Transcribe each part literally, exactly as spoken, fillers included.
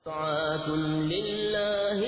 طاعة لله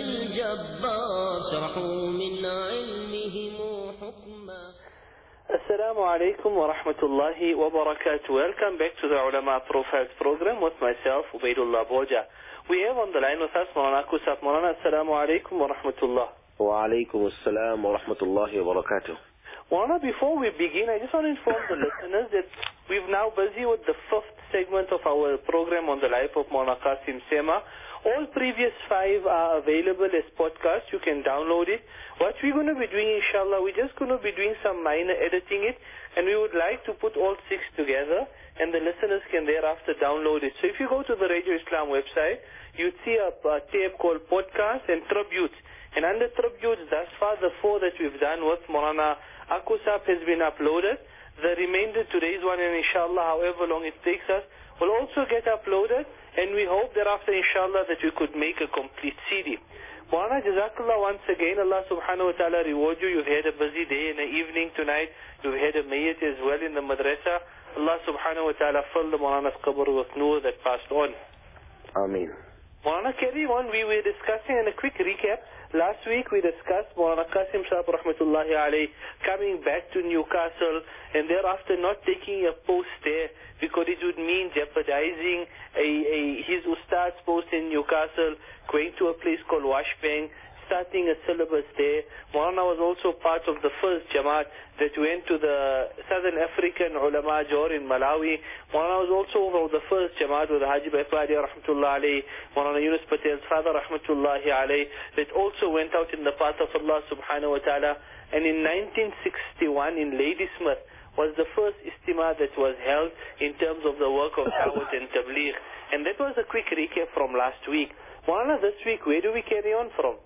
الجبار شرحوا من علمهم حكما. Assalamu alaikum wa rahmatullahi wa barakatuh. Welcome back to the Ulama Profiles program with myself, Ubaidullah Boja. We have on the line with us Maulana Kusaf. Maulana, Assalamu alaikum wa rahmatullah. Wa alaikum assalam wa rahmatullahi wa barakatuh. Maulana, before we begin, I just want to inform the listeners that we're now busy with the fifth segment of our program on the life of Maulana Qasim Sema. All previous five are available as podcasts. You can download it. What we're going to be doing, inshallah, we're just going to be doing some minor editing it, and we would like to put all six together, and the listeners can thereafter download it. So if you go to the Radio Islam website, you'd see a, a tab called Podcasts and Tributes. And under Tributes, thus far, the four that we've done with Maulana Akusab has been uploaded. The remainder, today's one, and inshallah, however long it takes us, will also get uploaded, and we hope thereafter, inshallah, that we could make a complete C D. Maulana, Jazakallah once again. Allah subhanahu wa ta'ala reward you. You've had a busy day and an evening tonight. You've had a mayyat as well in the madrasa. Allah subhanahu wa ta'ala fill the Maulana's qabr with nur that passed on. Ameen. Maulana, carry on. We were discussing, in a quick recap, last week we discussed Maulana Qasim Sahib rahmatullahi alayhi coming back to Newcastle and thereafter not taking a post there because it would mean jeopardizing a, a, his ustad's post in Newcastle, going to a place called Washbang, starting a syllabus there. Maulana was also part of the first Jamaat that went to the Southern African Ulama Jor in Malawi. Maulana was also one of the first Jamaat with Haji Baipadi rahmatullah alayhi, Maulana Yunus Patel's father rahmatullahi alayhi, that also went out in the path of Allah subhanahu wa ta'ala. And in nineteen sixty-one in Ladysmith was the first istima that was held in terms of the work of Dawat and Tabligh. And that was a quick recap from last week. Maulana, this week, where do we carry on from?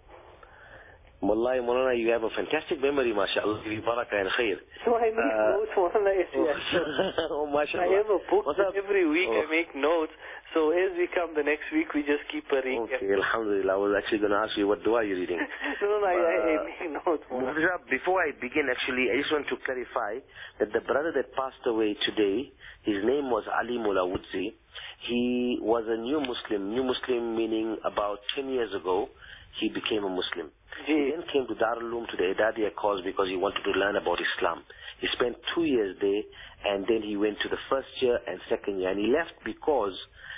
Wallahi, Maulana, you have a fantastic memory, mashallah. Barakah and khair. So I make uh, notes, Maulana. Oh, mashallah. I have a book that every week oh. I make notes. So as we come the next week, we just keep a recap. Okay, alhamdulillah. I was actually going to ask you, what dua are you reading? no, no, no, uh, I, I make notes, Maulana. Before I begin, actually, I just want to clarify that the brother that passed away today, his name was Ali Mullah Wudzi. He was a new Muslim. New Muslim meaning about ten years ago, he became a Muslim. He then came to Darul Uloom to the Idadiya cause because he wanted to learn about Islam. He spent two years there, and then he went to the first year and second year. And he left because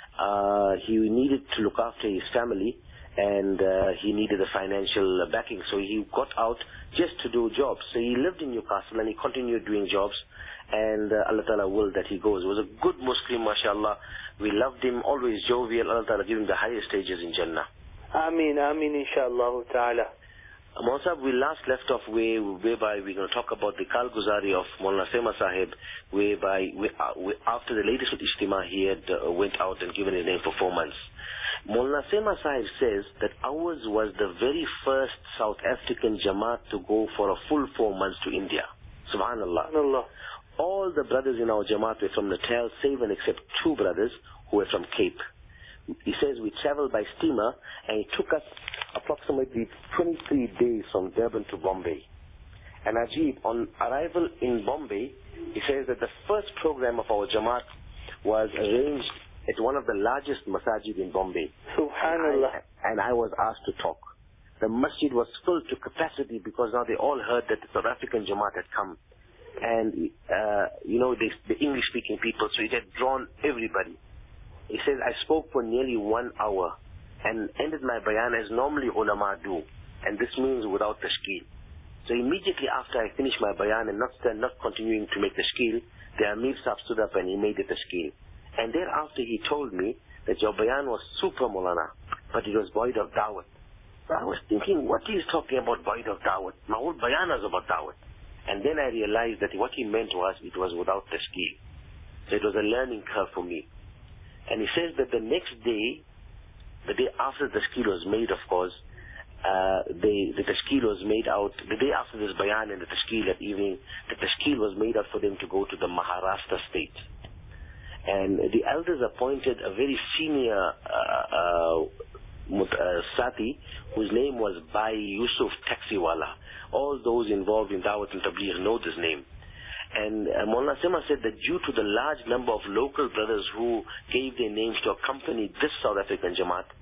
uh, he needed to look after his family, and uh, he needed a financial backing. So he got out just to do jobs. So he lived in Newcastle, and he continued doing jobs. And uh, Allah Ta'ala willed that he goes. He was a good Muslim, mashallah. We loved him, always jovial. Allah Ta'ala gave him the highest stages in Jannah. Ameen, Ameen, inshallah ta'ala. Maulana, we last left off where, whereby we're going to talk about the Kalguzari of Maulana Sema Sahib, whereby we, uh, we, after the latest Ijtima he had uh, went out and given his name for four months. Maulana Sema Sahib says that ours was the very first South African Jamaat to go for a full four months to India. Subhanallah. Subhanallah. All the brothers in our Jamaat were from Natal, save and except two brothers who were from Cape. He says we traveled by steamer, and it took us approximately twenty-three days from Durban to Bombay. And Ajib, on arrival in Bombay, he says that the first program of our Jamaat was arranged at one of the largest masajid in Bombay. Subhanallah. And I, and I was asked to talk. The masjid was filled to capacity because now they all heard that the South African Jamaat had come. And, uh, you know, they, the English-speaking people, so it had drawn everybody. He says, I spoke for nearly one hour and ended my bayan as normally ulama do. And this means without tashkil. So immediately after I finished my bayan and not not continuing to make tashkil, the Amir Sahib stood up and he made the tashkil. And thereafter he told me that your bayan was super Maulana, but it was void of dawat. So I was thinking, what is talking about void of dawat? My whole bayan is about dawat. And then I realized that what he meant was it was without tashkil. So it was a learning curve for me. And he says that the next day, the day after the tashkil was made, of course, uh, the, the tashkil was made out, the day after this bayan and the tashkil at evening, the tashkil was made out for them to go to the Maharashtra state. And the elders appointed a very senior uh, uh, uh, Sati, whose name was Bhai Yusuf Taxiwala. All those involved in Dawat and Tabligh know this name. And uh, Maulana Sema said that due to the large number of local brothers who gave their names to accompany this South African Jamaat,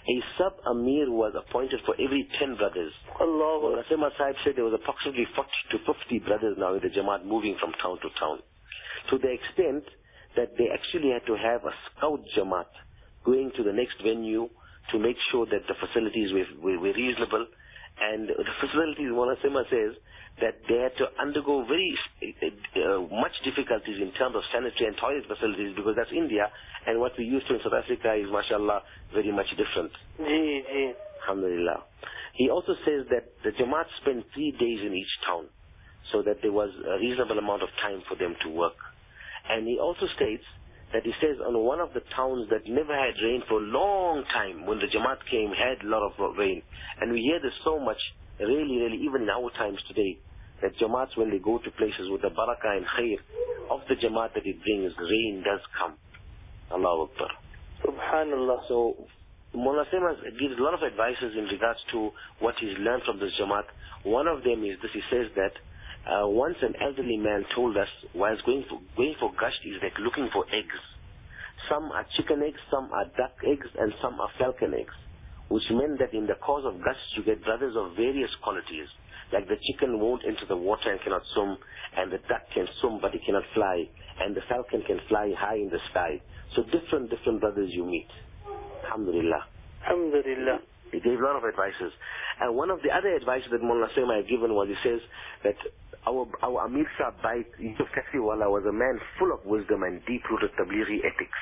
a sub-amir was appointed for every ten brothers. Allah. Nasima Sahib said there was approximately forty to fifty brothers now in the Jamaat moving from town to town. To the extent that they actually had to have a scout Jamaat going to the next venue to make sure that the facilities were, were, were reasonable. And the facilities, Mawlana Sema says, that they had to undergo very uh, much difficulties in terms of sanitary and toilet facilities, because that's India, and what we used to in South Africa is, mashallah, very much different. Ji, ji. Alhamdulillah. He also says that the Jamaat spent three days in each town, so that there was a reasonable amount of time for them to work. And he also states that he says on one of the towns that never had rain for a long time, when the Jamaat came, had a lot of rain. And we hear this so much, really, really, even in our times today, that Jamaats, when they go to places with the barakah and khair of the Jamaat that it brings, rain does come. Allahu Akbar. Subhanallah. So, Mawlana Sema gives a lot of advices in regards to what he's learned from this Jamaat. One of them is this: he says that Uh, once an elderly man told us, while going for, going for gasht is like looking for eggs. Some are chicken eggs, some are duck eggs, and some are falcon eggs. Which meant that in the course of gasht you get brothers of various qualities. Like the chicken won't enter the water and cannot swim, and the duck can swim but it cannot fly, and the falcon can fly high in the sky. So different, different brothers you meet. Alhamdulillah. Alhamdulillah. He gave a lot of advices. And one of the other advices that Mawlana Sema had given was, he says that our our Amir Sahib Bait, Yusuf Taksiwala, was a man full of wisdom and deep-rooted Tablighi ethics.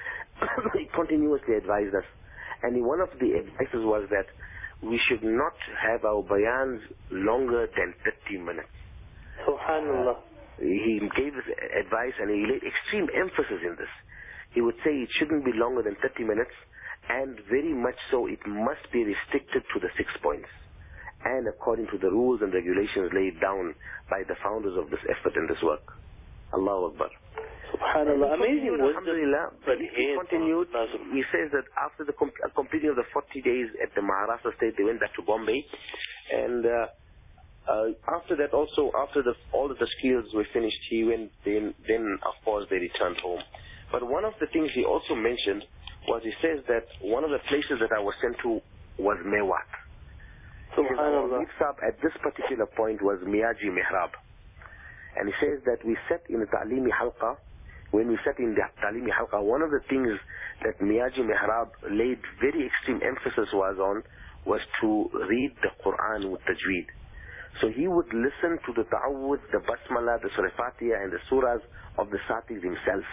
He continuously advised us. And one of the advices was that we should not have our bayans longer than thirty minutes. Subhanallah. Uh, he gave this advice and he laid extreme emphasis in this. He would say it shouldn't be longer than thirty minutes, and very much so it must be restricted to the six points, and according to the rules and regulations laid down by the founders of this effort and this work. Allahu Akbar. Subhanallah. Amazing wisdom. Alhamdulillah. But he continued. He says that after the com- completing of the forty days at the Maharashtra state, they went back to Bombay, and uh, uh, after that also, after the, all of the skills were finished, he went. Then, then of course they returned home. But one of the things he also mentioned was, he says that one of the places that I was sent to was Mewat. Subhanallah. At this particular point was Miyaji Mihrab. And he says that we sat in the Ta'limi Halqa. When we sat in the Ta'limi Halqa, one of the things that Miyaji Mihrab laid very extreme emphasis was on was to read the Quran with tajweed. So he would listen to the Ta'awudh, the Basmala, the Surah Fatiha, and the surahs of the Satis himself.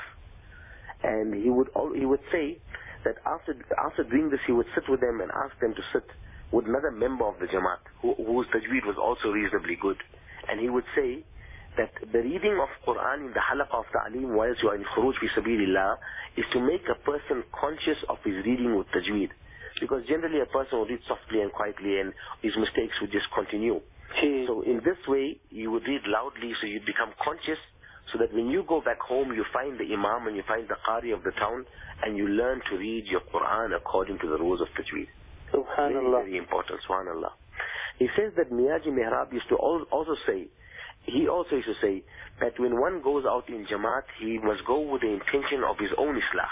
And he would he would say that after after doing this, he would sit with them and ask them to sit with another member of the Jamaat who, whose tajweed was also reasonably good. And he would say that the reading of Quran in the halaqah of ta'aleem whilst you are in khuruj fi sabilillah is to make a person conscious of his reading with tajweed. Because generally a person will read softly and quietly and his mistakes would just continue. So in this way, you would read loudly so you'd become conscious, so that when you go back home, you find the imam and you find the qari of the town, and you learn to read your Quran according to the rules of tajweed. Subhanallah. Very, very important, subhanallah. He says that Miyaji Mihrab used to also say, he also used to say, that when one goes out in Jamaat, he must go with the intention of his own Islah.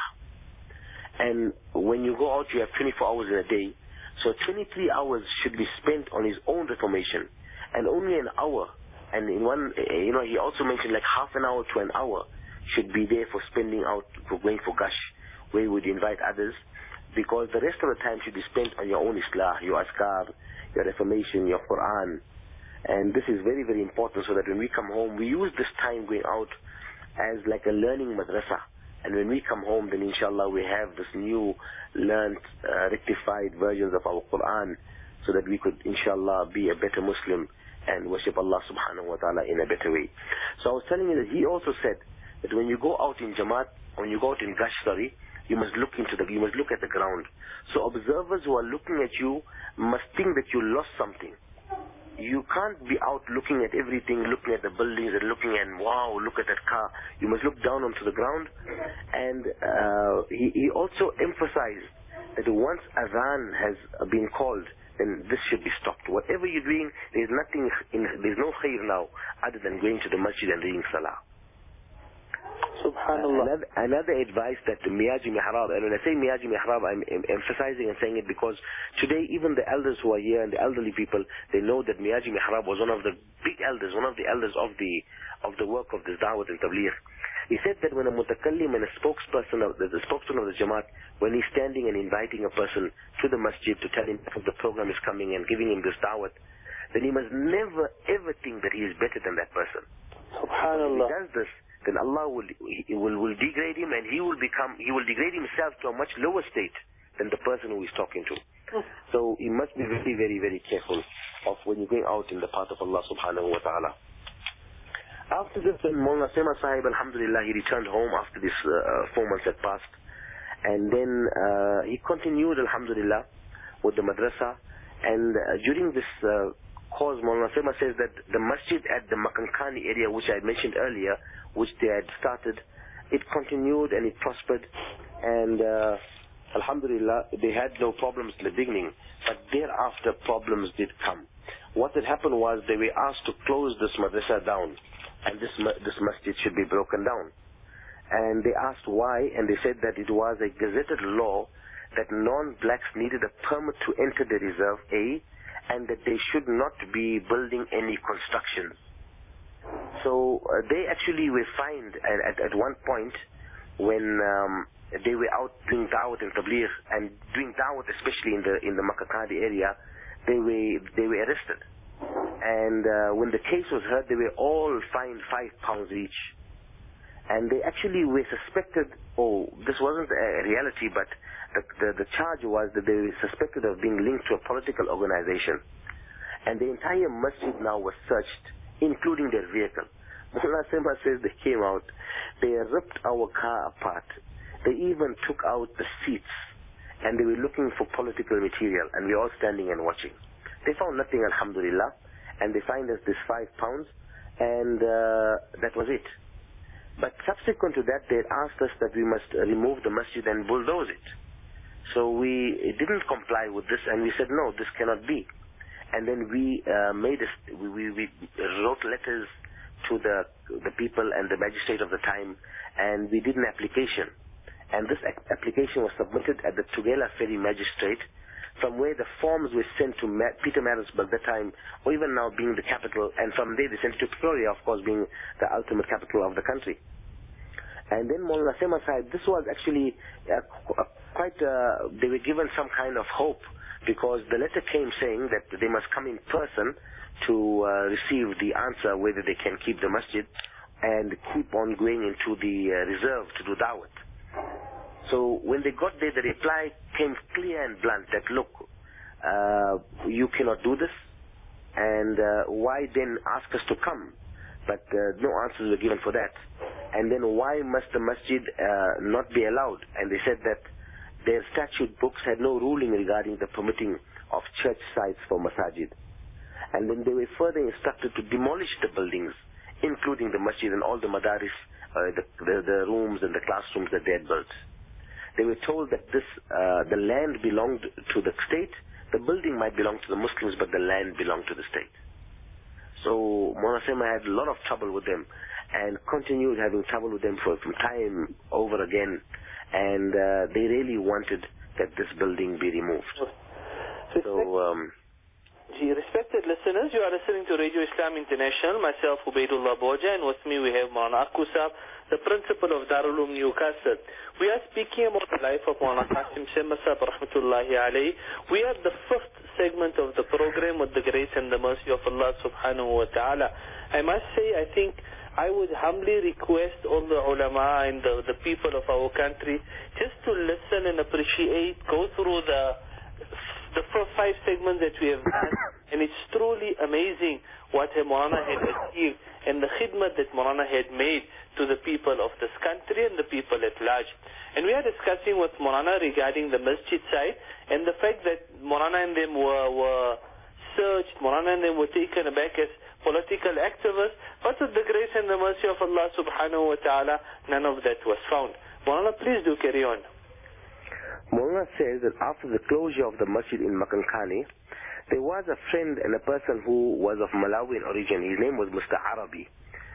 And when you go out, you have twenty-four hours in a day, so twenty-three hours should be spent on his own reformation, and only an hour. And in one, you know, he also mentioned like half an hour to an hour should be there for spending out, for going for gash, where you would invite others, because the rest of the time should be spent on your own Islah, your Askar, your reformation, your Quran. And this is very, very important, so that when we come home, we use this time going out as like a learning madrasa. And when we come home, then inshallah we have this new learned, uh, rectified versions of our Quran, so that we could inshallah be a better Muslim and worship Allah subhanahu wa ta'ala in a better way. So I was telling you that he also said that when you go out in Jamaat, when you go out in Gash, sorry, you must look into the, you must look at the ground. So observers who are looking at you must think that you lost something. You can't be out looking at everything, looking at the buildings and looking and wow, look at that car. You must look down onto the ground. And uh, he, he also emphasized that once Adhan has been called, then this should be stopped. Whatever you're doing, there's nothing, in, there's no khair now other than going to the masjid and reading salah. Subhanallah. Another, another advice that the Miyaji Mihrab, and when I say Miyaji Mihrab, I'm em- emphasizing and saying it because today even the elders who are here and the elderly people, they know that Miyaji Mihrab was one of the big elders, one of the elders of the of the work of this Dawat and Tabligh. He said that when a mutakallim and a spokesperson of the, the spokesman of the Jamaat, when he's standing and inviting a person to the masjid to tell him that the program is coming and giving him this Dawat, then he must never ever think that he is better than that person. Subhanallah. If he does this, then Allah will, he will will degrade him, and he will become he will degrade himself to a much lower state than the person who he's talking to. So he must be very, very, very careful of when you're going out in the path of Allah subhanahu wa ta'ala. After this, when Mawlana Sema Sahib, alhamdulillah, he returned home after this uh, four months had passed. And then uh, he continued, alhamdulillah, with the madrasa. And uh, during this uh, cause, Mawlana Sema says that the masjid at the Makankani area, which I had mentioned earlier, which they had started, it continued and it prospered. And uh, alhamdulillah, they had no problems in the beginning. But thereafter, problems did come. What had happened was they were asked to close this madrasa down. And this this masjid should be broken down. And they asked why, and they said that it was a gazetted law that non-blacks needed a permit to enter the reserve, A, and that they should not be building any constructions. So uh, they actually were fined at, at, at one point when um, they were out doing da'wat and tabligh and doing da'wat, especially in the in the Makakadi area. They were they were arrested. And uh, when the case was heard, they were all fined five pounds each. And they actually were suspected, oh, this wasn't a reality, but the, the, the charge was that they were suspected of being linked to a political organization. And the entire masjid now was searched, including their vehicle. Mullah Sema says they came out, they ripped our car apart. They even took out the seats, and they were looking for political material, and we were all standing and watching. They found nothing, alhamdulillah, and they fined us this five pounds, and uh, that was it. But subsequent to that, they asked us that we must remove the masjid and bulldoze it. So we didn't comply with this, and we said, no, this cannot be. And then we uh, made a, we, we, we wrote letters to the the people and the magistrate of the time, and we did an application. And this application was submitted at the Tugela Ferry Magistrate, from where the forms were sent to Ma- Peter Maritzburg at the time, or even now being the capital, and from there they sent it to Pretoria, of course, being the ultimate capital of the country. And then Mawlana Sema Sahib, this was actually uh, qu- quite, uh, they were given some kind of hope, because the letter came saying that they must come in person to uh, receive the answer whether they can keep the masjid and keep on going into the uh, reserve to do da'wat. So when they got there, the reply came clear and blunt that, look, uh, you cannot do this, and uh, why then ask us to come? But uh, no answers were given for that. And then why must the masjid uh, not be allowed? And they said that their statute books had no ruling regarding the permitting of church sites for masajid. And then they were further instructed to demolish the buildings, including the masjid and all the madaris, uh, the, the, the rooms and the classrooms that they had built. They were told that this, uh, the land belonged to the state. The building might belong to the Muslims, but the land belonged to the state. So Mawlana Sema had a lot of trouble with them, and continued having trouble with them for from time over again. And uh, they really wanted that this building be removed. So, um, Gee, respected listeners, you are listening to Radio Islam International. Myself, Ubaidullah Boja, and with me we have Mawlana Akusab, the principal of Darul Uloom Newcastle. We are speaking about the life of Mawlana Qasim Sema Sahib rahmatullahi alayhi. We are the fifth segment of the program with the grace and the mercy of Allah subhanahu wa ta'ala. I must say, I think I would humbly request all the ulama and the, the people of our country just to listen and appreciate, go through the the first five segments that we have done, and it's truly amazing what Maulana had achieved and the khidmat that Maulana had made to the people of this country and the people at large. And we are discussing with Maulana regarding the masjid side and the fact that Maulana and them were, were searched, Maulana and them were taken aback as political activists, but with the grace and the mercy of Allah subhanahu wa ta'ala, none of that was found. Maulana, please do carry on. Maulana says that after the closure of the masjid in Makankani, there was a friend and a person who was of Malawian origin. His name was Mister Arabi.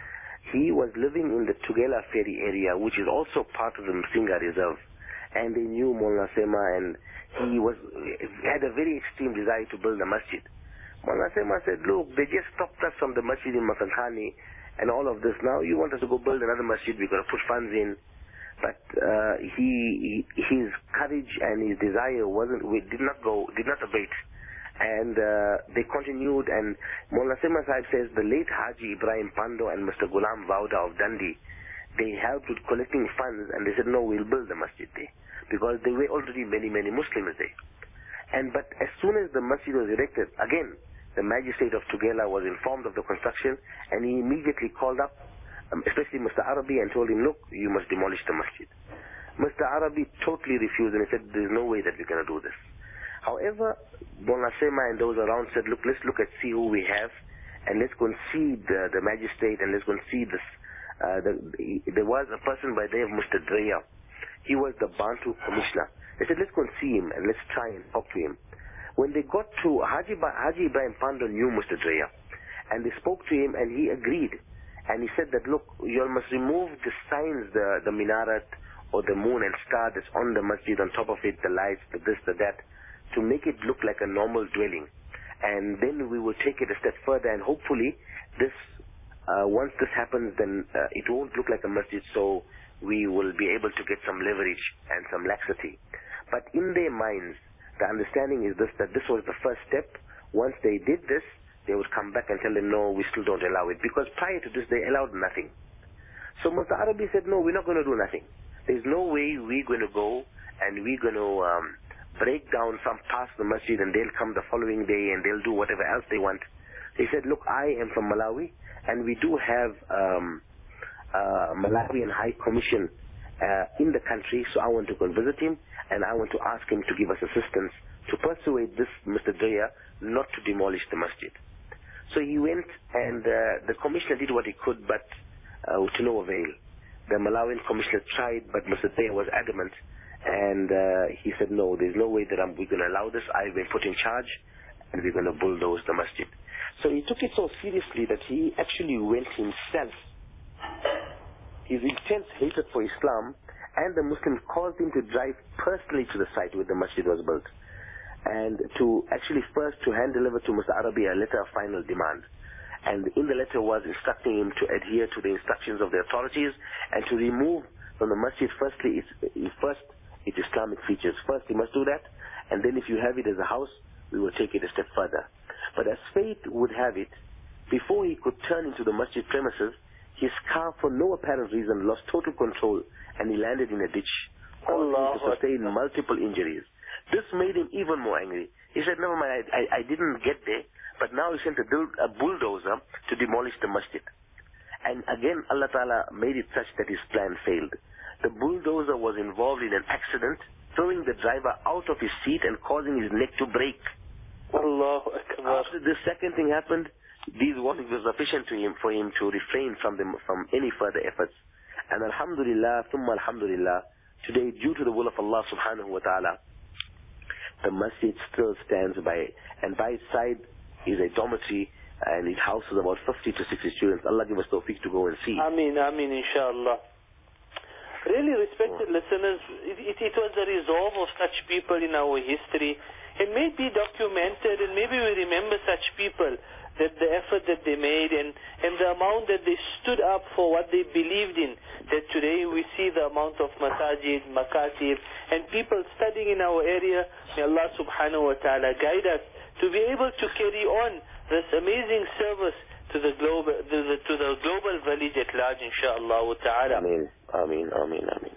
He was living in the Tugela Ferry area, which is also part of the Msinga Reserve. And they knew Maulana Sema, and he was had a very extreme desire to build a masjid. Maulana Sema said, look, they just stopped us from the masjid in Makankhani and all of this. Now you want us to go build another masjid, we're going to put funds in. But uh, he, his courage and his desire wasn't, we did not go, did not abate. And uh, they continued, and Maulana Sema Sahib says the late Haji Ibrahim Pando and Mister Ghulam Vauda of Dundee, they helped with collecting funds, and they said, no, we'll build the masjid there, because there were already many, many Muslims there. And but as soon as the masjid was erected, again, the magistrate of Tugela was informed of the construction, and he immediately called up, um, especially Mister Arabi, and told him, look, you must demolish the masjid. Mister Arabi totally refused, and he said, there's no way that we're going to do this. However, Maulana Sema and those around said, look, let's look at, see who we have, and let's go and see the, the magistrate, and let's go and see this. Uh, the, the, there was a person by the name of Mister Dreya. He was the Bantu commissioner. They said, let's go and see him, and let's try and talk to him. When they got to, Haji, Haji Ibrahim Pando knew Mister Dreya, and they spoke to him, and he agreed. And he said that, look, you all must remove the signs, the, the minaret, or the moon and star that's on the masjid, on top of it, the lights, the this, the that, to make it look like a normal dwelling. And then we will take it a step further, and hopefully this, uh, once this happens, then uh, it won't look like a masjid, so we will be able to get some leverage and some laxity. But in their minds, the understanding is this, that this was the first step. Once they did this, they would come back and tell them, no, we still don't allow it, because prior to this, they allowed nothing. So Mister Arabi said, no, we're not going to do nothing. There's no way we're going to go and we're going to um, break down some parts of the masjid, and they'll come the following day and they'll do whatever else they want. They said, look, I am from Malawi, and we do have um, uh, Malawian High Commission uh, in the country, so I want to go and visit him, and I want to ask him to give us assistance to persuade this Mister Dreya not to demolish the masjid. So he went, and uh, the commissioner did what he could, but uh, to no avail. The Malawian commissioner tried, but Mister Dreya was adamant, and uh, he said, no, there's no way that I'm, we're going to allow this. I've been put in charge, and we're going to bulldoze the masjid. So he took it so seriously that he actually went himself. His intense hatred for Islam and the Muslims caused him to drive personally to the site where the masjid was built, and to actually first to hand deliver to Mister Arabi a letter of final demand. And in the letter was instructing him to adhere to the instructions of the authorities and to remove from the masjid, firstly, its, first, its Islamic features. First, he must do that, and then if you have it as a house, we will take it a step further. But as fate would have it, before he could turn into the masjid premises, his car, for no apparent reason, lost total control, and he landed in a ditch, causing him to sustain multiple injuries. This made him even more angry. He said, never mind, I, I, I didn't get there, but now he sent a, a bulldozer to demolish the masjid. And again, Allah Ta'ala made it such that his plan failed. The bulldozer was involved in an accident, throwing the driver out of his seat and causing his neck to break. Allahu Akbar. After this second thing happened, these warnings were sufficient to him, for him to refrain from them, from any further efforts. And Alhamdulillah, thumma Alhamdulillah, today, due to the will of Allah Subhanahu wa Ta'ala, the masjid still stands by, and by its side is a dormitory, and it houses about fifty to sixty students. Allah give us tawfiq to go and see. Ameen, Ameen, inshallah. Really, respected oh. listeners, it, it, it was the resolve of such people in our history. It may be documented, and maybe we remember such people, that the effort that they made, and, and the amount that they stood up for what they believed in, that today we see the amount of masajid, makatib, and people studying in our area. May Allah subhanahu wa ta'ala guide us to be able to carry on this amazing service to the global, to the, to the global village at large, inshaAllah ta'ala. Ameen, Ameen, Ameen, Ameen.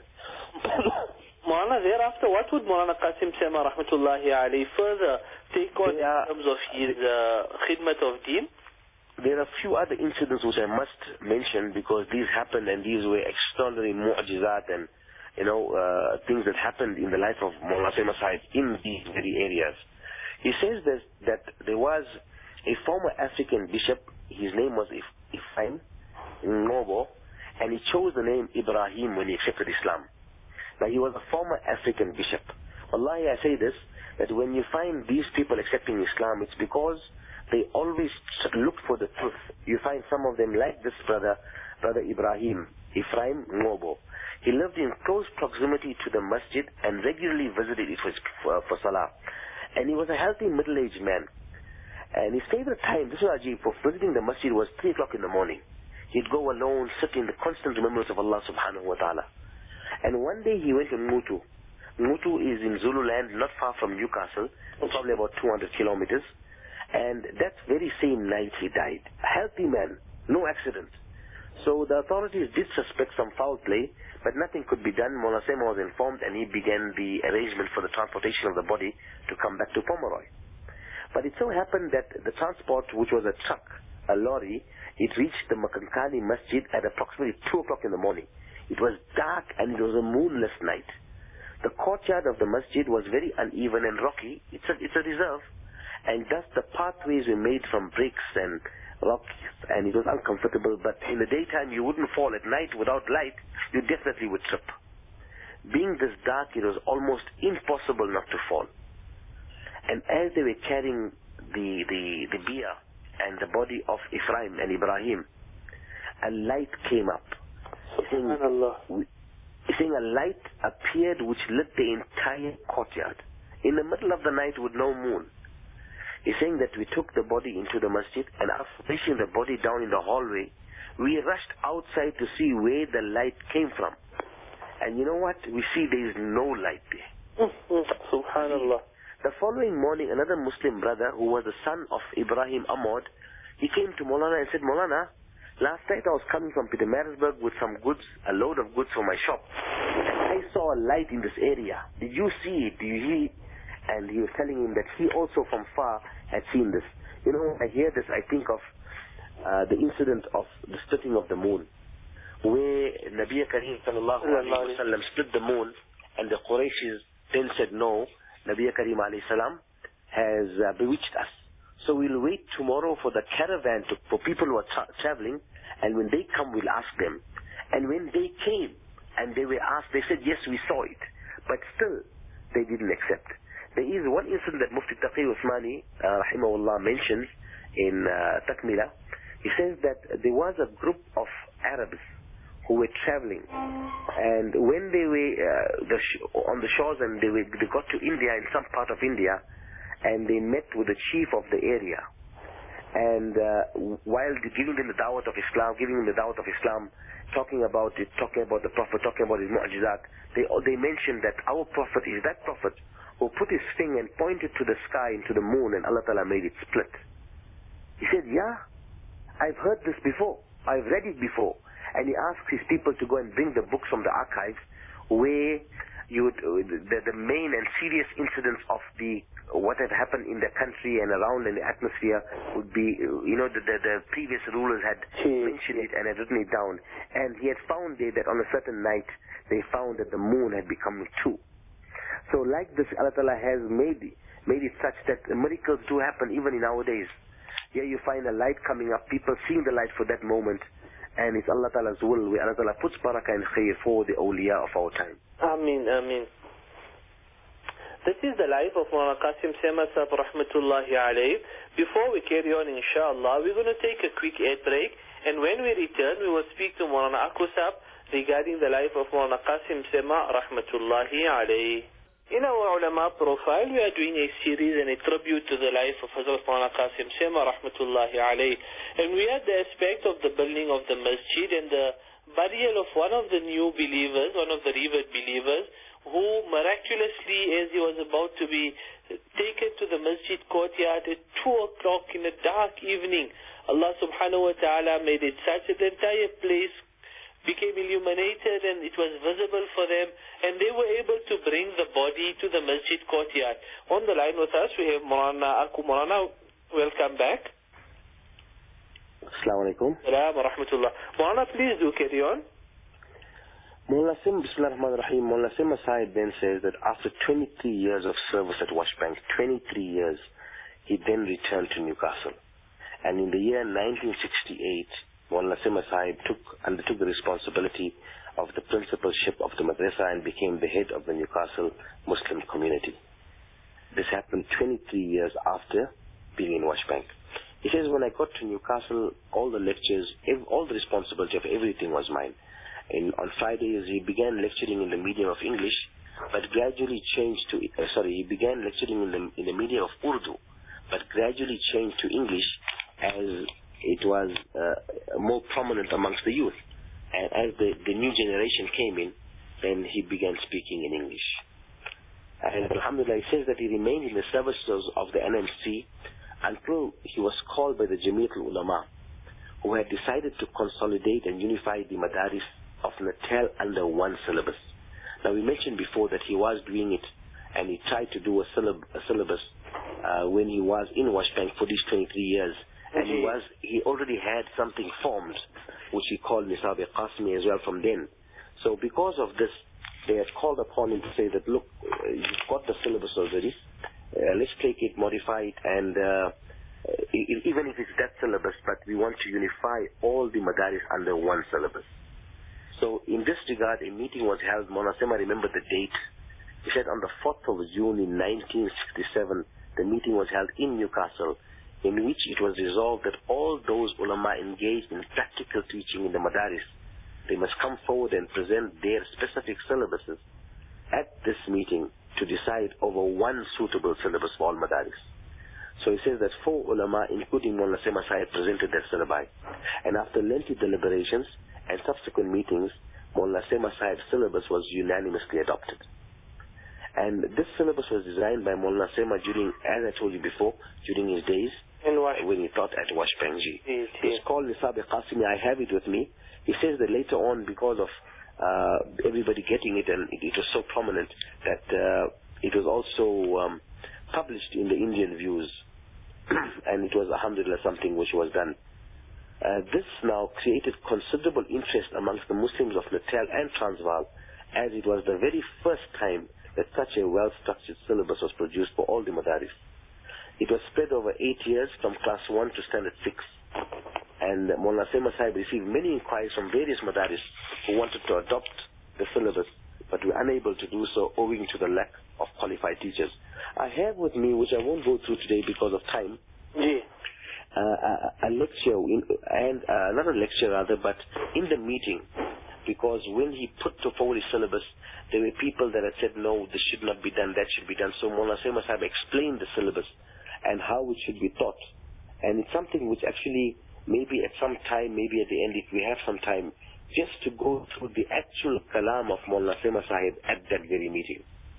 Maulana, thereafter, what would Maulana Qasim Sema rahmatullahi alayhi further take on yeah. in terms of his uh, khidmat of deen? There are a few other incidents which I must mention, because these happened, and these were extraordinary mu'jizat and, you know, uh, things that happened in the life of Maulana Sema Sahib in these very areas. He says that, that there was a former African bishop, his name was Ephraim Nobo, and he chose the name Ibrahim when he accepted Islam. Now, he was a former African bishop. Wallahi, I say this, that when you find these people accepting Islam, it's because they always look for the truth. You find some of them like this brother, brother Ibrahim, Ephraim Ngobo. He lived in close proximity to the masjid and regularly visited it for, for, for salah. And he was a healthy middle-aged man. And his favorite time, this was Ajib, for visiting the masjid was three o'clock in the morning. He'd go alone, sit in the constant remembrance of Allah subhanahu wa ta'ala. And one day he went to Mutu. Mutu is in Zululand, not far from Newcastle, probably about two hundred kilometers. And that very same night he died. A healthy man, no accident. So the authorities did suspect some foul play, but nothing could be done. Mullah Sema was informed and he began the arrangement for the transportation of the body to come back to Pomeroy. But it so happened that the transport, which was a truck, a lorry, it reached the Makankani Masjid at approximately two o'clock in the morning. It was dark and it was a moonless night. The courtyard of the masjid was very uneven and rocky. It's a, it's a reserve. And thus the pathways were made from bricks and rocks, and it was uncomfortable. But in the daytime you wouldn't fall. At night, without light, you definitely would trip. Being this dark, it was almost impossible not to fall. And as they were carrying the, the, the bier and the body of Ephraim and Ibrahim, a light came up. Saying, saying a light appeared which lit the entire courtyard in the middle of the night with no moon. He's saying that we took the body into the masjid, and after placing the body down in the hallway, we rushed outside to see where the light came from. And you know what? We see there is no light there. Subhanallah. The following morning, another Muslim brother, who was the son of Ibrahim Ahmad, he came to Maulana and said, Maulana, last night I was coming from Pietermaritzburg with some goods, a load of goods for my shop. And I saw a light in this area. Did you see it? Did you hear it? And he was telling him that he also from far had seen this. You know, when I hear this, I think of uh, the incident of the splitting of the moon, where Nabi Kareem sallallahu alayhi wa sallam split the moon, and the Qurayshis then said, no, Nabi Kareem alayhi salam has uh, bewitched us. So we'll wait tomorrow for the caravan, to, for people who are tra traveling, and when they come, we'll ask them. And when they came, and they were asked, they said, yes, we saw it. But still, they didn't accept. There is one incident that Mufti Taqi Usmani, uh, rahimahullah, mentions in uh, Takmila. He says that there was a group of Arabs who were traveling, and when they were uh, the sh on the shores, and they, were, they got to India, in some part of India, and they met with the chief of the area. And uh, while giving them the dawat of Islam, giving them the dawat of Islam, talking about it, talking about the Prophet, talking about his mu'jizat, they, they mentioned that our Prophet is that Prophet who put his finger and pointed to the sky and to the moon, and Allah Ta'ala made it split. He said, yeah, I've heard this before. I've read it before. And he asked his people to go and bring the books from the archives where you would, the, the main and serious incidents of the what had happened in the country and around in the atmosphere would be, you know, the, the, the previous rulers had mentioned it and had written it down. And he had found there that on a certain night, they found that the moon had become two. So like this, Allah Ta'ala has made, made it such that miracles do happen even in our days. Here you find a light coming up, people seeing the light for that moment, and it's Allah Ta'ala's will, where Allah Ta'ala puts barakah and khair for the awliya of our time. Ameen, ameen. This is the life of Maulana Qasim Sema Sahib rahmatullahi alayhi. Before we carry on, inshallah, we're going to take a quick ad break, and when we return, we will speak to Maulana Akku Sahib regarding the life of Maulana Qasim Sema rahmatullahi alayhi. In our ulama profile, we are doing a series and a tribute to the life of Hazrat Maulana Qasim Sema rahmatullahi alayhi. And we had the aspect of the building of the masjid and the burial of one of the new believers, one of the revered believers, who miraculously, as he was about to be taken to the masjid courtyard at two o'clock in a dark evening, Allah subhanahu wa ta'ala made it such that the entire place became illuminated and it was visible for them, and they were able to bring the body to the masjid courtyard. On the line with us, we have Maulana Akku. Maulana, welcome back. Assalamu alaikum. Assalamu rahmatullah. Maulana, please do carry on. Maulana Sim, Bismillah ar-Rahman ar-Rahim. Maulana Sim Sahib then says that after twenty-three years of service at Washbank, twenty-three years, he then returned to Newcastle. And in the year nineteen sixty-eight, Maulana Sim Sahib took, undertook the responsibility of the principalship of the madrasa and became the head of the Newcastle Muslim community. This happened twenty-three years after being in Washbank. He says, when I got to Newcastle, all the lectures, ev- all the responsibility of everything was mine. And on Fridays, he began lecturing in the medium of English, but gradually changed to, uh, sorry, he began lecturing in the, in the medium of Urdu, but gradually changed to English as it was uh, more prominent amongst the youth. And as the, the new generation came in, then he began speaking in English. And alhamdulillah, he says that he remained in the services of the N M C until he was called by the Jamiat al-Ulama, who had decided to consolidate and unify the madaris of Natal under one syllabus. Now, we mentioned before that he was doing it, and he tried to do a, syllab- a syllabus uh, when he was in Washbank for these twenty-three years, and he was he already had something formed, which he called Nisab Qasmi as well from then. So because of this, they had called upon him to say that, look, uh, you've got the syllabus already, uh, let's take it, modify it, and uh, e- even if it's that syllabus, but we want to unify all the madaris under one syllabus. So in this regard, a meeting was held. Mawlana Sema remembered the date. He said on the fourth of June in nineteen sixty-seven, the meeting was held in Newcastle, in which it was resolved that all those ulama engaged in practical teaching in the madaris, they must come forward and present their specific syllabuses at this meeting to decide over one suitable syllabus for all madaris. So he says that four ulama, including Mawlana Sema Sahib, presented their syllabi. And after lengthy deliberations and subsequent meetings, Mawlana Sema Sahib's syllabus was unanimously adopted. And this syllabus was designed by Mawlana Sema during, as I told you before, during his days In Wash. when he taught at Washbank. Yes, It's called Nisab Qasimi. I have it with me. He says that later on, because of uh, everybody getting it, and it, it was so prominent that uh, it was also um, published in the Indian Views, and it was, alhamdulillah, something which was done. Uh, this now created considerable interest amongst the Muslims of Natal and Transvaal, as it was the very first time that such a well-structured syllabus was produced for all the madaris. It was spread over eight years from class one to standard six. And Mawlana Sema Sahib received many inquiries from various madaris who wanted to adopt the syllabus, but were unable to do so owing to the lack of qualified teachers. I have with me, which I won't go through today because of time, Yeah. uh, a, a lecture, in, and uh, not a lecture rather, but in the meeting, because when he put forward his syllabus, there were people that had said, no, this should not be done, that should be done. So Mawlana Sema Sahib explained the syllabus and how it should be taught. And it's something which actually, maybe at some time, maybe at the end, if we have some time, just to go through the actual kalam of Mawlana Sema Sahib at that very meeting.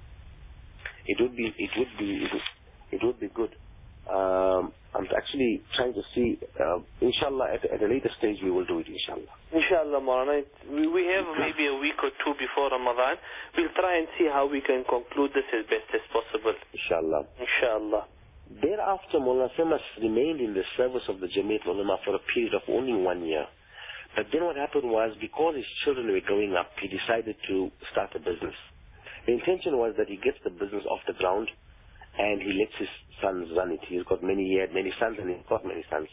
It would be, it would be, it would, it would be good. Um, I'm actually trying to see, uh, inshallah, at, at a later stage we will do it, inshallah. Inshallah, Maulana. We, we have maybe a week or two before Ramadan. We'll try and see how we can conclude this as best as possible. Inshallah. Inshallah. Thereafter, Mawlana Sema remained in the service of the Jamiat Ulama for a period of only one year. But then what happened was, because his children were growing up, he decided to start a business. The intention was that he gets the business off the ground and he lets his sons run it. He's got many, he had many sons and he's got many sons.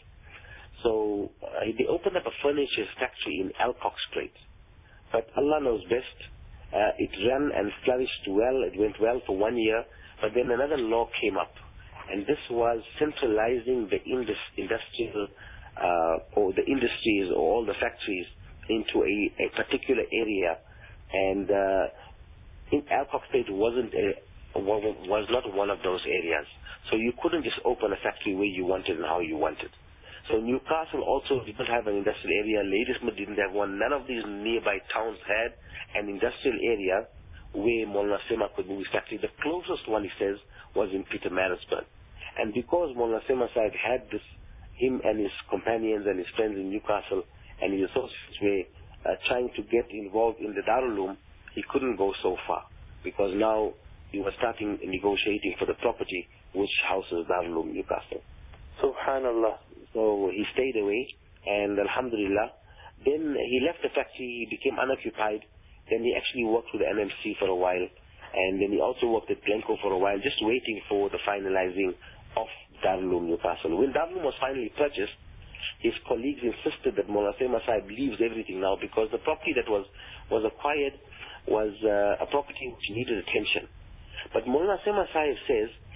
So uh, they opened up a furniture factory in Alcock Strait. But Allah knows best. Uh, it ran and flourished well. It went well for one year. But then another law came up. And this was centralizing the indus- industrial uh, or the industries or all the factories into a, a particular area. And uh, in Alcock Strait wasn't a, was not one of those areas. So you couldn't just open a factory where you wanted and how you wanted. So Newcastle also didn't have an industrial area. Ladysmith didn't have one. None of these nearby towns had an industrial area where Mawlana Sema could move his factory. The closest one, he says, was in Pietermaritzburg. And because Mawlana Sema Sahib had this, him and his companions and his friends in Newcastle and his associates were uh, trying to get involved in the Darul Uloom, he couldn't go so far because now he was starting negotiating for the property which houses Darul Uloom Newcastle. Subhanallah. So he stayed away, and alhamdulillah, then he left the factory, he became unoccupied, then he actually worked with the N M C for a while, and then he also worked at Glencoe for a while, just waiting for the finalizing of Darul Uloom Newcastle. When Darul Uloom was finally purchased, his colleagues insisted that Mawlana Sema Sahib leaves everything now because the property that was, was acquired was uh, a property which needed attention. But Mawlana Sema Sahib says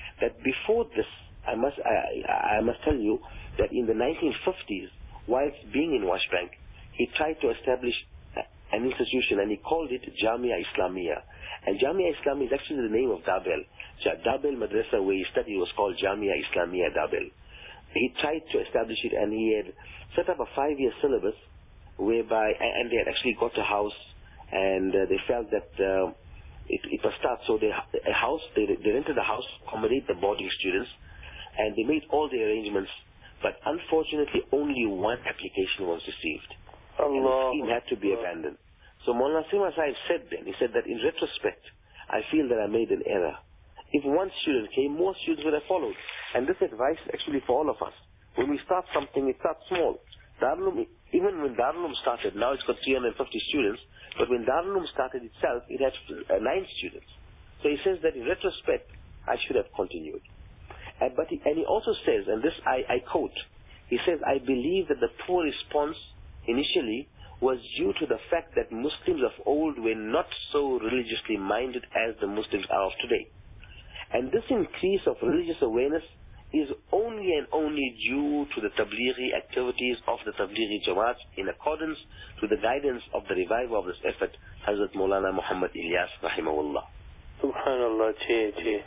that before this, I must I, I must tell you that in the nineteen fifties, whilst being in Washbank, he tried to establish an institution and he called it Jamia Islamia. And Jamia Islamia is actually the name of Dabel. Dabel Madrasa, where he studied, was called Jamia Islamia Dabel. He tried to establish it and he had set up a five-year syllabus whereby, and they had actually got a house and uh, they felt that uh, it, it was start. So they, a house, they, they rented a house to accommodate the boarding students and they made all the arrangements. But unfortunately, only one application was received. Allah. And the scheme had to be abandoned. So Maulana Sima Sahib said then, he said that in retrospect, I feel that I made an error. If one student came, more students would have followed. And this advice is actually for all of us. When we start something, it starts small. Darul Uloom, even when Darul Uloom started, now it's got three hundred fifty students, but when Darul Uloom started itself, it had uh, nine students. So he says that in retrospect, I should have continued. And, but he, and he also says, and this I, I quote, he says, I believe that the poor response initially was due to the fact that Muslims of old were not so religiously minded as the Muslims are of today. And this increase of religious awareness is only and only due to the Tablighi activities of the Tablighi Jamaat in accordance to the guidance of the reviver of this effort, Hazrat Maulana Muhammad Ilyas rahimahullah. Subhanallah, che, che.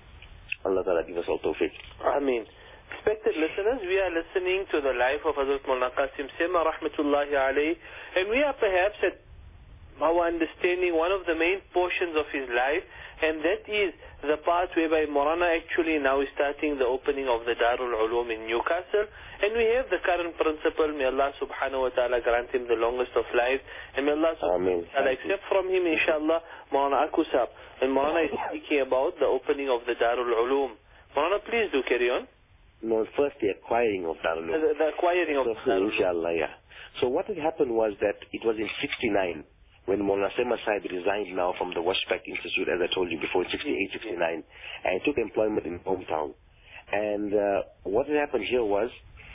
Allah Ta'ala give us all tawfiq. Ameen. Respected listeners, we are listening to the life of Hazrat Maulana Qasim Sema rahmatullahi alayhi, and we are perhaps at our understanding one of the main portions of his life, and that is the part whereby Maulana actually now is starting the opening of the Darul Uloom in Newcastle, and we have the current principal. May Allah subhanahu wa ta'ala grant him the longest of lives, and may Allah subhanahu wa ta'ala accept from him, inshallah, Maulana Akusab. And Maulana is speaking about the opening of the Darul Uloom. Maulana, please do carry on. No, first the acquiring of Darul Uloom. The, the acquiring of so, Darul Uloom. Inshallah, yeah. So what had happened was that it was in sixty-nine when Maulana Sema Sahib resigned now from the Washbank Institute, as I told you before, in sixty-eight, sixty-nine, and he took employment in hometown. And uh, what had happened here was,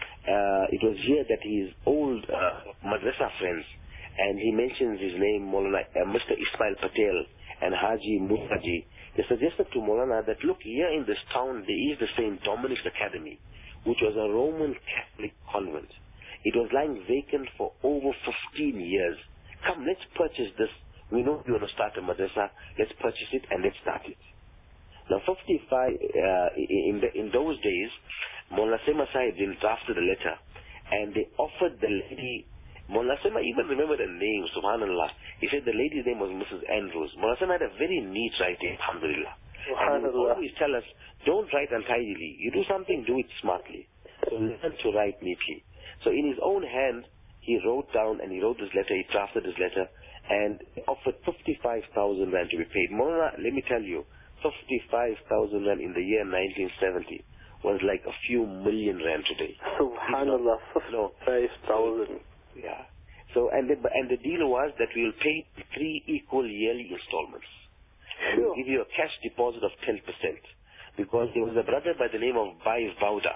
uh, it was here that his old uh, madrasa friends, and he mentions his name, Maulana, uh, Mister Ismail Patel and Haji Mutaji, they suggested to Maulana that, look, here in this town there is the Saint Dominic's Academy, which was a Roman Catholic convent. It was lying vacant for over fifteen years. Come, let's purchase this. We know you want to start a madrasa. Let's purchase it and let's start it. Now, fifty-five, uh, in, the, in those days, Maulana Sema Sahib drafted a letter, and they offered the lady, Maulana Sema even remembered her name, subhanallah. He said the lady's name was Missus Andrews. Maulana Sema had a very neat writing, alhamdulillah. And he would always tell us, don't write untidily. You do something, do it smartly. So learn to write neatly. So in his own hand, he wrote down, and he wrote this letter, he drafted this letter, and offered fifty-five thousand rand to be paid. Maulana, let me tell you, fifty-five thousand rand in the year nineteen seventy was like a few million rand today. Subhanallah, fifty-five thousand. Yeah. So, and the, and the deal was that we will pay three equal yearly installments. And Sure. we'll give you a cash deposit of ten percent. Because there was a brother by the name of Bhai Vauda.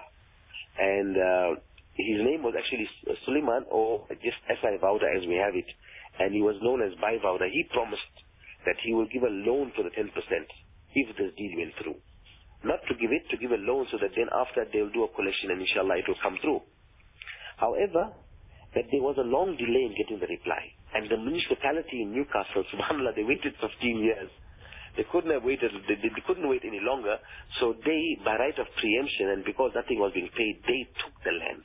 And uh, his name was actually Suleiman, or just S I Vauda as we have it. And he was known as Bhai Vauda. He promised that he will give a loan for the ten percent if this deal went through. Not to give it, to give a loan so that then after they will do a collection and inshallah it will come through. However, that there was a long delay in getting the reply. And the municipality in Newcastle, subhanAllah, they waited fifteen years. They couldn't have waited, they, they couldn't wait any longer. So they, by right of preemption, and because nothing was being paid, they took the land.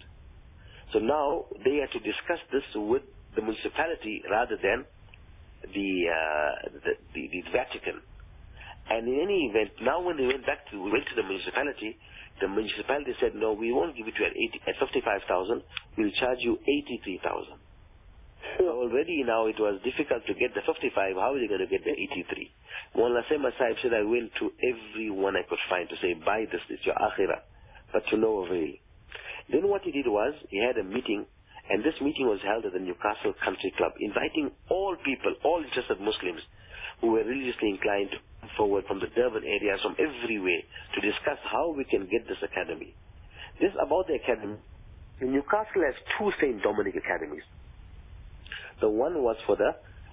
So now they had to discuss this with the municipality rather than the, uh, the, the, the Vatican. And in any event, now when they went back to, went to the municipality, the municipality said, no, we won't give it to you at, eighty, at fifty-five thousand, we'll charge you eighty-three thousand. So already now it was difficult to get the fifty-five, how are they going to get the eighty-three? Maulana Sema Sahib said, I went to everyone I could find to say, buy this, it's your akhirah, but to no avail. Then what he did was, he had a meeting, and this meeting was held at the Newcastle Country Club, inviting all people, all interested Muslims who were religiously inclined to come forward from the Durban areas, from everywhere, to discuss how we can get this academy. This about the academy. Newcastle has two Saint Dominic academies. The one was for the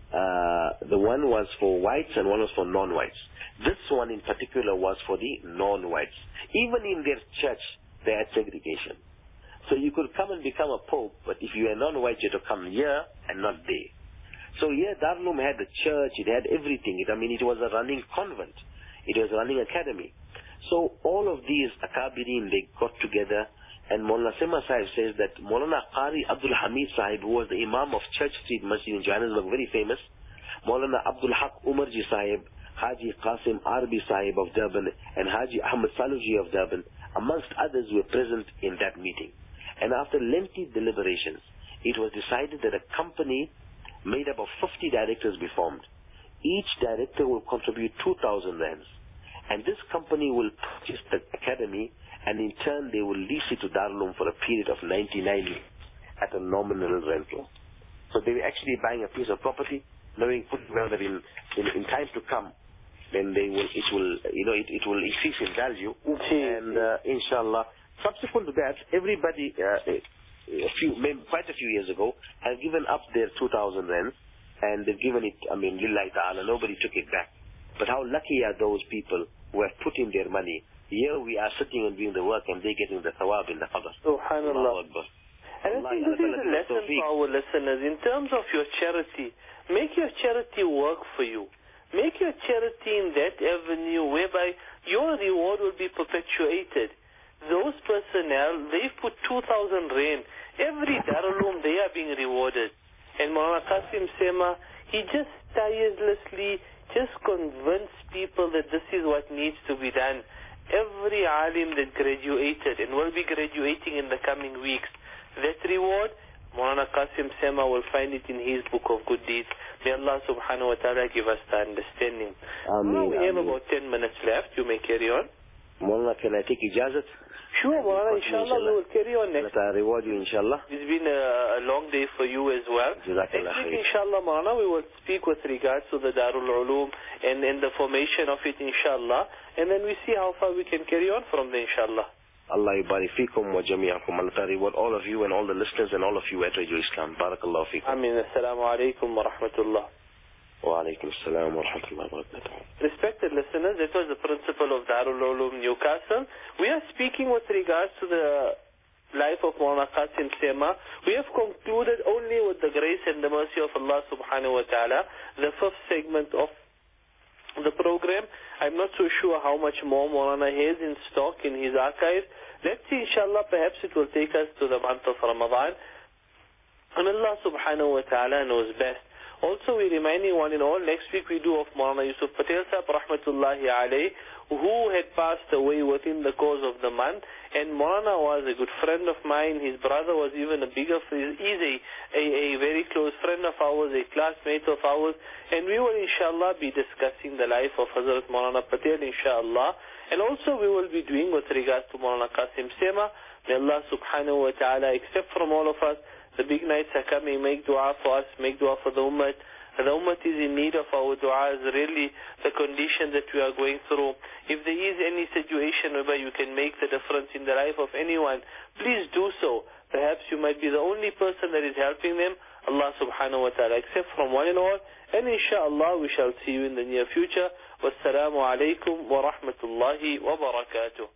uh, the one was for whites and one was for non-whites. This one in particular was for the non-whites. Even in their church, they had segregation. So you could come and become a pope, but if you are non-white, you had to come here and not there. So here, Darul Uloom had the church, it had everything. It, I mean, it was a running convent. It was a running academy. So all of these Akabirin, they got together, and Maulana Sema Sahib says that Maulana Qari Abdul Hamid Sahib, who was the Imam of Church Street Masjid in Johannesburg, very famous, Maulana Abdul Haq Umarji Sahib, Haji Qasim Arbi Sahib of Durban, and Haji Ahmad Saluji of Durban, amongst others, were present in that meeting. And after lengthy deliberations, it was decided that a company made up of fifty directors be formed. Each director will contribute two thousand rands. And this company will purchase the academy, and in turn they will lease it to Darul Uloom for a period of ninety-nine years at a nominal rental. So they were actually buying a piece of property, knowing well that in, in, in time to come, then they will, it will, you know, it, it will increase in value. And uh, inshallah, subsequent to that, everybody, uh, a few, maybe quite a few years ago, have given up their two thousand rands, and they've given it, I mean, lillahi ta'ala, nobody took it back. But how lucky are those people who have put in their money? Here we are sitting and doing the work, and they're getting the thawab in the qabr. Subhanallah. And I think this is a lesson for our listeners. In terms of your charity, make your charity work for you. Make your charity in that avenue whereby your reward will be perpetuated. Those personnel, they've put two thousand rand. Every Darul Uloom, they are being rewarded. And Maulana Qasim Sema, he just tirelessly just convinced people that this is what needs to be done. Every alim that graduated and will be graduating in the coming weeks, that reward, Maulana Qasim Sema will find it in his book of good deeds. May Allah subhanahu wa ta'ala give us the understanding. Ameen, we have ameen. about ten minutes left. You may carry on. Maulana, can I take ijazat? Sure, Maulana, inshallah, we will carry on next. Let I reward you, inshallah. It's been a, a long day for you as well. Next week, inshallah, Maulana, we will speak with regards to the Darul Uloom and, and the formation of it, inshallah. And then we see how far we can carry on from there, inshallah. Allah yubarik fikum wa jami'akum. Allah reward all of you and all the listeners and all of you at Radio Islam. Barakallahu fikum. Ameen. Assalamu alaikum wa rahmatullah. Wa alaikum assalam wa rahmatullahi wa barakatuh. Respected listeners, that was the principal of Darul Uloom Newcastle. We are speaking with regards to the life of Maulana Qasim Sema. We have concluded only with the grace and the mercy of Allah subhanahu wa ta'ala the fifth segment of the program. I'm not so sure how much more Maulana has in stock in his archive. Let's see, inshallah, perhaps it will take us to the month of Ramadan. And Allah subhanahu wa ta'ala knows best. Also, we're reminding one and all, next week we do of Maulana Yusuf Patel Sahib, rahmatullahi alayh, who had passed away within the course of the month. And Maulana was a good friend of mine. His brother was even a bigger, is a, a, a very close friend of ours, a classmate of ours. And we will, inshallah, be discussing the life of Hazrat Maulana Patel, inshallah. And also we will be doing with regards to Maulana Qasim Sema. May Allah subhanahu wa ta'ala accept from all of us. The big nights are coming. Make dua for us. Make dua for the ummah. The ummah is in need of our du'as, really the condition that we are going through. If there is any situation whereby you can make the difference in the life of anyone, please do so. Perhaps you might be the only person that is helping them. Allah subhanahu wa ta'ala accept from one and all. And inshallah we shall see you in the near future. Wassalamu alaikum wa rahmatullahi wa barakatuh.